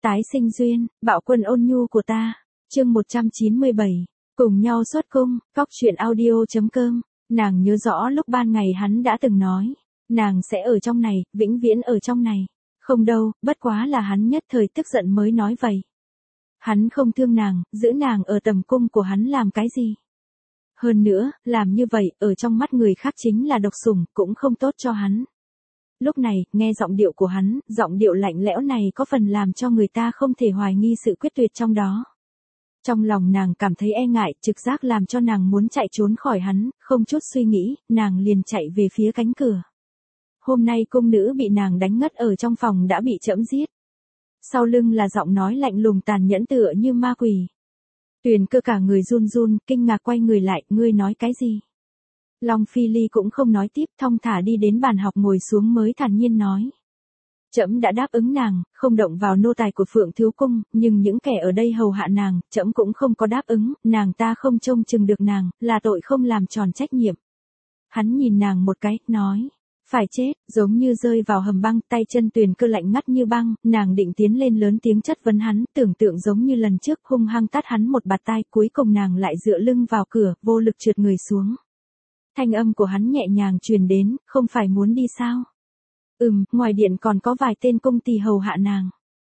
Tái sinh duyên, bạo quân ôn nhu của ta. Chương 197. Cùng nhau xuất cung, Cóc truyện audio.com. Nàng nhớ rõ lúc ban ngày hắn đã từng nói, nàng sẽ ở trong này, vĩnh viễn ở trong này. Không đâu, bất quá là hắn nhất thời tức giận mới nói vậy. Hắn không thương nàng, giữ nàng ở tầm cung của hắn làm cái gì? Hơn nữa, làm như vậy, ở trong mắt người khác chính là độc sủng, cũng không tốt cho hắn. Lúc này, nghe giọng điệu của hắn, giọng điệu lạnh lẽo này có phần làm cho người ta không thể hoài nghi sự quyết tuyệt trong đó. Trong lòng nàng cảm thấy e ngại, trực giác làm cho nàng muốn chạy trốn khỏi hắn, không chút suy nghĩ, nàng liền chạy về phía cánh cửa. Hôm nay cung nữ bị nàng đánh ngất ở trong phòng đã bị trẫm giết. Sau lưng là giọng nói lạnh lùng tàn nhẫn tựa như ma quỷ. Tuyền Cơ cả người run run, kinh ngạc quay người lại, ngươi nói cái gì? Long Phi Ly cũng không nói tiếp, thong thả đi đến bàn học ngồi xuống mới thản nhiên nói. Trẫm đã đáp ứng nàng, không động vào nô tài của Phượng Thiếu Cung, nhưng những kẻ ở đây hầu hạ nàng, trẫm cũng không có đáp ứng, nàng ta không trông chừng được nàng, là tội không làm tròn trách nhiệm. Hắn nhìn nàng một cái, nói. Phải chết, giống như rơi vào hầm băng, tay chân Tuyền Cơ lạnh ngắt như băng, nàng định tiến lên lớn tiếng chất vấn hắn, tưởng tượng giống như lần trước hung hăng tát hắn một bạt tai, cuối cùng nàng lại dựa lưng vào cửa, vô lực trượt người xuống. Thanh âm của hắn nhẹ nhàng truyền đến, không phải muốn đi sao? Ngoài điện còn có vài tên cung tỳ hầu hạ nàng.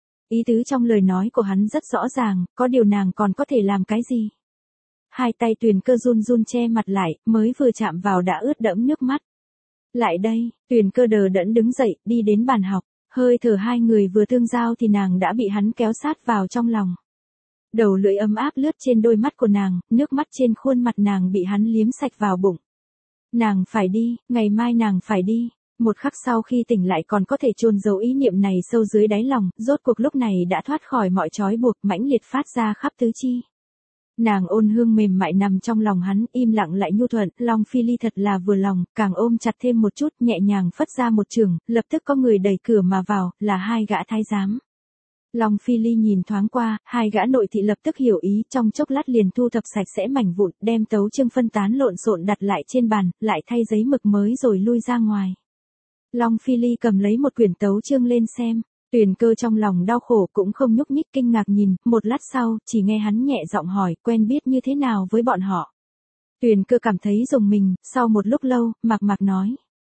Ý tứ trong lời nói của hắn rất rõ ràng, có điều nàng còn có thể làm cái gì? Hai tay Tuyền Cơ run run che mặt lại, mới vừa chạm vào đã ướt đẫm nước mắt. Lại đây, Tuyền Cơ đờ đẫn đứng dậy, đi đến bàn học, hơi thở hai người vừa tương giao thì nàng đã bị hắn kéo sát vào trong lòng. Đầu lưỡi ấm áp lướt trên đôi mắt của nàng, nước mắt trên khuôn mặt nàng bị hắn liếm sạch vào bụng. Nàng phải đi, ngày mai nàng phải đi. Một khắc sau khi tỉnh lại còn có thể chôn giấu ý niệm này sâu dưới đáy lòng, rốt cuộc lúc này đã thoát khỏi mọi trói buộc, mãnh liệt phát ra khắp tứ chi. Nàng ôn hương mềm mại nằm trong lòng hắn, im lặng lại nhu thuận, Long Phi Ly thật là vừa lòng, càng ôm chặt thêm một chút, nhẹ nhàng phất ra một chưởng, lập tức có người đẩy cửa mà vào, là hai gã thái giám. Long Phi Ly nhìn thoáng qua, hai gã nội thị lập tức hiểu ý, trong chốc lát liền thu thập sạch sẽ mảnh vụn, đem tấu chương phân tán lộn xộn đặt lại trên bàn, lại thay giấy mực mới rồi lui ra ngoài. Long Phi Ly cầm lấy một quyển tấu chương lên xem. Tuyền Cơ trong lòng đau khổ cũng không nhúc nhích, kinh ngạc nhìn, một lát sau, chỉ nghe hắn nhẹ giọng hỏi, quen biết như thế nào với bọn họ. Tuyền Cơ cảm thấy rùng mình, sau một lúc lâu, mạc mạc nói.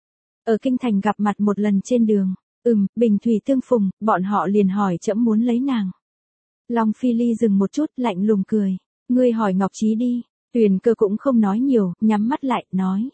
Ở kinh thành gặp mặt một lần trên đường, bình thủy tương phùng, bọn họ liền hỏi trẫm muốn lấy nàng. Long Phi Ly dừng một chút, lạnh lùng cười, ngươi hỏi Ngọc Trí đi. Tuyền Cơ cũng không nói nhiều, nhắm mắt lại, nói.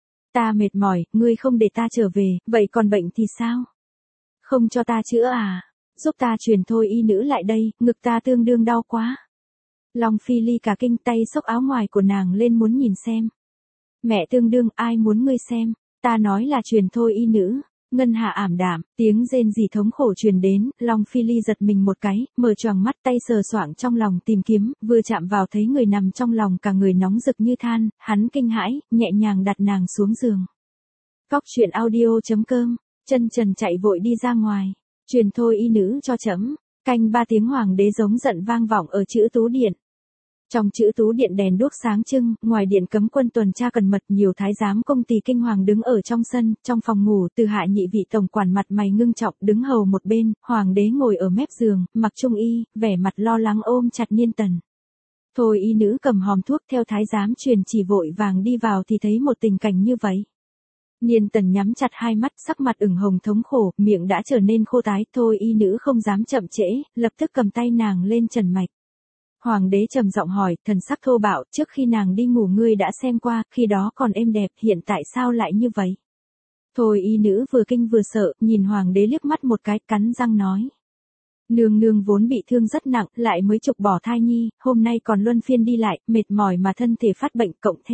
Ta mệt mỏi, ngươi không để ta trở về, vậy còn bệnh thì sao? Không cho ta chữa à? Giúp ta truyền thôi y nữ lại đây, ngực ta tương đương đau quá. Long Phi Ly cả kinh, tay xốc áo ngoài của nàng lên muốn nhìn xem. Mẹ tương đương, ai muốn ngươi xem? Ta nói là truyền thôi y nữ. Ngân Hà ảm đạm, tiếng rên rỉ thống khổ truyền đến, Long Phi Ly giật mình một cái, mở choàng mắt, tay sờ soạng trong lòng tìm kiếm, vừa chạm vào thấy người nằm trong lòng cả người nóng rực như than, hắn kinh hãi, nhẹ nhàng đặt nàng xuống giường. Cóc truyện audio.com. Chân trần chạy vội đi ra ngoài, truyền thôi y nữ cho trẫm. Canh 3 tiếng hoàng đế giống giận vang vọng ở chữ tú điện. Trong chữ tú điện đèn đuốc sáng trưng, ngoài điện cấm quân tuần tra cẩn mật, nhiều thái giám cung tỳ kinh hoàng đứng ở trong sân, trong phòng ngủ, Từ Hạ nhị vị tổng quản mặt mày ngưng trọng đứng hầu một bên, hoàng đế ngồi ở mép giường, mặc trung y, vẻ mặt lo lắng ôm chặt Niên Tần. Thôi y nữ cầm hòm thuốc theo thái giám truyền chỉ vội vàng đi vào thì thấy một tình cảnh như vậy. Niên Tần nhắm chặt hai mắt, sắc mặt ửng hồng thống khổ, miệng đã trở nên khô tái, thôi y nữ không dám chậm trễ, lập tức cầm tay nàng lên trần mạch. Hoàng đế trầm giọng hỏi, thần sắc thô bạo, trước khi nàng đi ngủ ngươi đã xem qua, khi đó còn êm đẹp, hiện tại sao lại như vậy? Thôi y nữ vừa kinh vừa sợ, nhìn hoàng đế liếc mắt một cái, cắn răng nói. Nương nương vốn bị thương rất nặng, lại mới trục bỏ thai nhi, hôm nay còn luân phiên đi lại, mệt mỏi mà thân thể phát bệnh,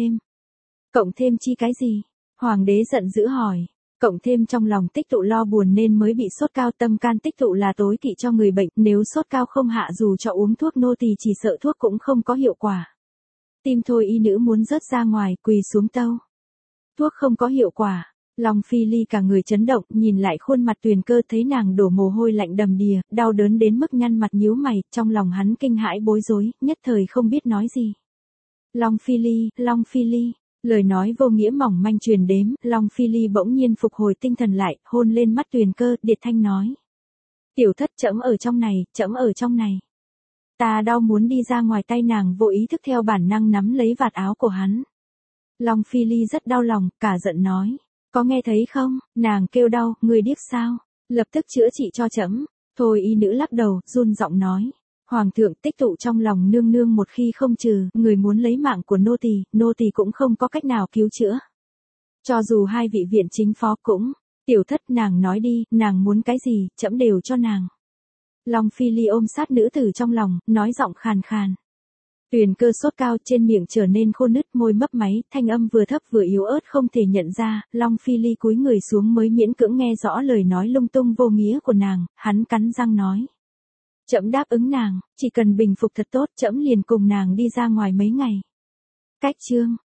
Cộng thêm chi cái gì? Hoàng đế giận dữ hỏi. Cộng thêm trong lòng tích tụ lo buồn nên mới bị sốt cao, tâm can tích tụ là tối kỵ cho người bệnh, nếu sốt cao không hạ dù cho uống thuốc nô tỳ chỉ sợ thuốc cũng không có hiệu quả. Tim thôi y nữ muốn rớt ra ngoài, quỳ xuống tâu. Thuốc không có hiệu quả. Long Phi Ly cả người chấn động, nhìn lại khuôn mặt Tuyền Cơ thấy nàng đổ mồ hôi lạnh đầm đìa, đau đớn đến mức nhăn mặt nhíu mày, trong lòng hắn kinh hãi bối rối, nhất thời không biết nói gì. Long Phi Ly. Lời nói vô nghĩa mỏng manh truyền đến, Long Phi Ly bỗng nhiên phục hồi tinh thần lại, hôn lên mắt Tuyền Cơ, điệt thanh nói. Tiểu thất trẫm ở trong này, trẫm ở trong này. Ta đau muốn đi ra ngoài, tay nàng vô ý thức theo bản năng nắm lấy vạt áo của hắn. Long Phi Ly rất đau lòng, cả giận nói. Có nghe thấy không, nàng kêu đau, người điếc sao? Lập tức chữa trị cho trẫm. Thôi y nữ lắc đầu, run giọng nói. Hoàng thượng, tích tụ trong lòng nương nương một khi không trừ, người muốn lấy mạng của nô tỳ cũng không có cách nào cứu chữa. Cho dù hai vị viện chính phó cũng, tiểu thất nàng nói đi, nàng muốn cái gì, trẫm đều cho nàng. Long Phi Ly ôm sát nữ tử trong lòng, nói giọng khàn khàn. Tuyền Cơ sốt cao, trên miệng trở nên khô nứt, môi mấp máy, thanh âm vừa thấp vừa yếu ớt không thể nhận ra. Long Phi Ly cúi người xuống mới miễn cưỡng nghe rõ lời nói lung tung vô nghĩa của nàng, hắn cắn răng nói. Trẫm đáp ứng nàng, chỉ cần bình phục thật tốt, trẫm liền cùng nàng đi ra ngoài mấy ngày. Cách chương